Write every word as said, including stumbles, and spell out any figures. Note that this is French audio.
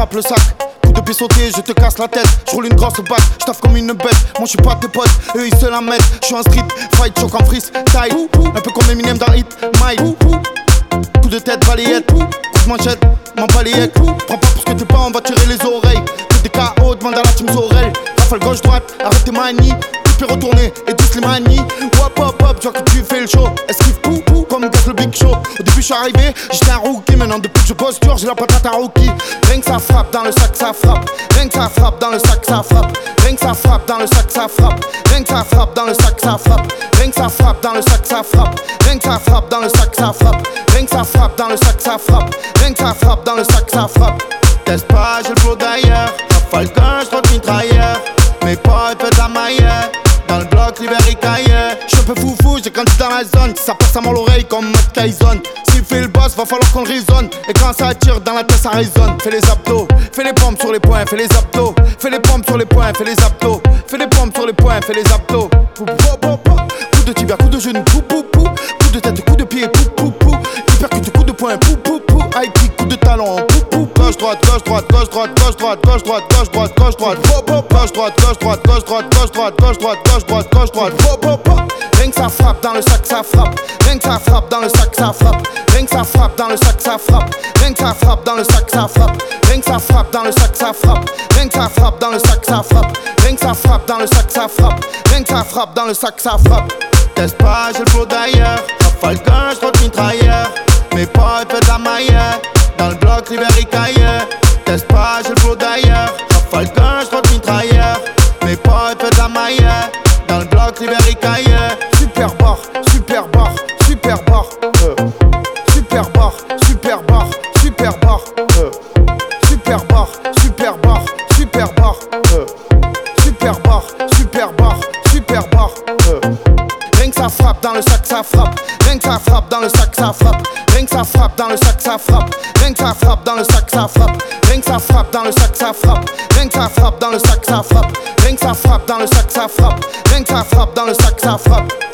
frappe le sac. Coup de pied sauté, je te casse la tête. Je roule une grosse batte, je taffe comme une bête. Moi je suis pas tes potes, eux ils se la mettent. Je suis un street, fight, choc en freestyle. Un peu comme Eminem dans Hit Mile. Coup de tête, balayette. Coup de manchette, m'en balayette. Prends pas pour ce que t'es pas, on va tirer les oreilles. Que des K O, demande à la team Sorel. Rafale gauche-droite, arrête tes manies. Puis retourner et tous les manies. Wop hop hop, tu vois que tu fais le show. Esquive pou pou comme Gaz le Big Show. Au début je suis arrivé, j'étais un rookie. Maintenant depuis que je bosse dur, j'ai la patate à rookie. Rien que ça frappe dans le sac, ça frappe. Rien que ça frappe dans le sac, ça frappe. Rien que ça frappe dans le sac, ça frappe. Rien que ça frappe dans le sac, ça frappe. Rien que ça frappe dans le sac, ça frappe. Rien que ça frappe dans le sac, ça frappe. Rien que ça frappe dans le sac, ça frappe. Rien que ça frappe dans le sac, ça frappe. Teste pas, j'ai le flow d'ailleurs. Rafale quand je trotte mitrailleur. Mes potes fait de la maillère. Dans le bloc, l'Ibéricaille. J'suis un peu foufou, j'ai grandi dans la zone. Ça passe à mon l'oreille comme Matt Tyson. S'il fait le boss, va falloir qu'on le raisonne. Et quand ça tire dans la tête, ça résonne. Fais les abdos, fais les pompes sur les poings, fais les abdos. Fais les pompes sur les poings, fais les abdos. Fais les pompes sur les poings, fais les abdos. Pou, pou, pou, pou. Coup de tibia, coup de genou, pou pou pou. Coup de tête, coup de pied, pou pou pou. Hypercute, coup de poing, pou pou pou. High kick, coup de talon, pou pou. Gauche droite, gauche droite, gauche droite, gauche droite, gauche droite, gauche droite, gauche droite, pou pou. Gauche droite, gauche droite, gauche droite, gauche droite, gauche droite, gauche droite, gauche droite, pou pou pou. Rien que ça frappe dans le sac, ça frappe. Rien que ça frappe dans le sac, ça frappe. Rien que ça frappe dans le sac, ça frappe. Rien que ça frappe dans le sac, ça frappe. Rien que ça frappe dans le sac, ça frappe. Rien que ça frappe dans le sac, ça frappe. Rien que ça frappe dans le sac, ça frappe. Rien que ça frappe dans le sac, ça frappe. Teste pas, j'ai le flow d'ailleurs. Rafale quand je trotte mitrailleur. Mes potes fait de la maillère. Dans le bloc, l'Ibéricaille. Teste pas, j'ai le flow d'ailleurs. Rafale quand je trotte mitrailleur. Mes potes fait de la maillère. Dans le bloc, l'Ibéricaille. Super bar, super bar, super bar. Euh. Super bar, super bar, super bar. Euh. Super bar, super bar, super bar. Euh. Super bar, super bar, super bar. Euh. Rien que ça frappe dans le sac, ça frappe. Rien que ça frappe dans le sac, ça frappe. Rien que ça frappe dans le sac, ça frappe. Rien que ça frappe dans le sac, ça frappe. Rien que ça frappe dans le sac, ça frappe. Rien que ça frappe dans le sac, ça frappe. Rien que ça frappe dans le sac, ça frappe. Rien que ça frappe dans le sac, ça frappe.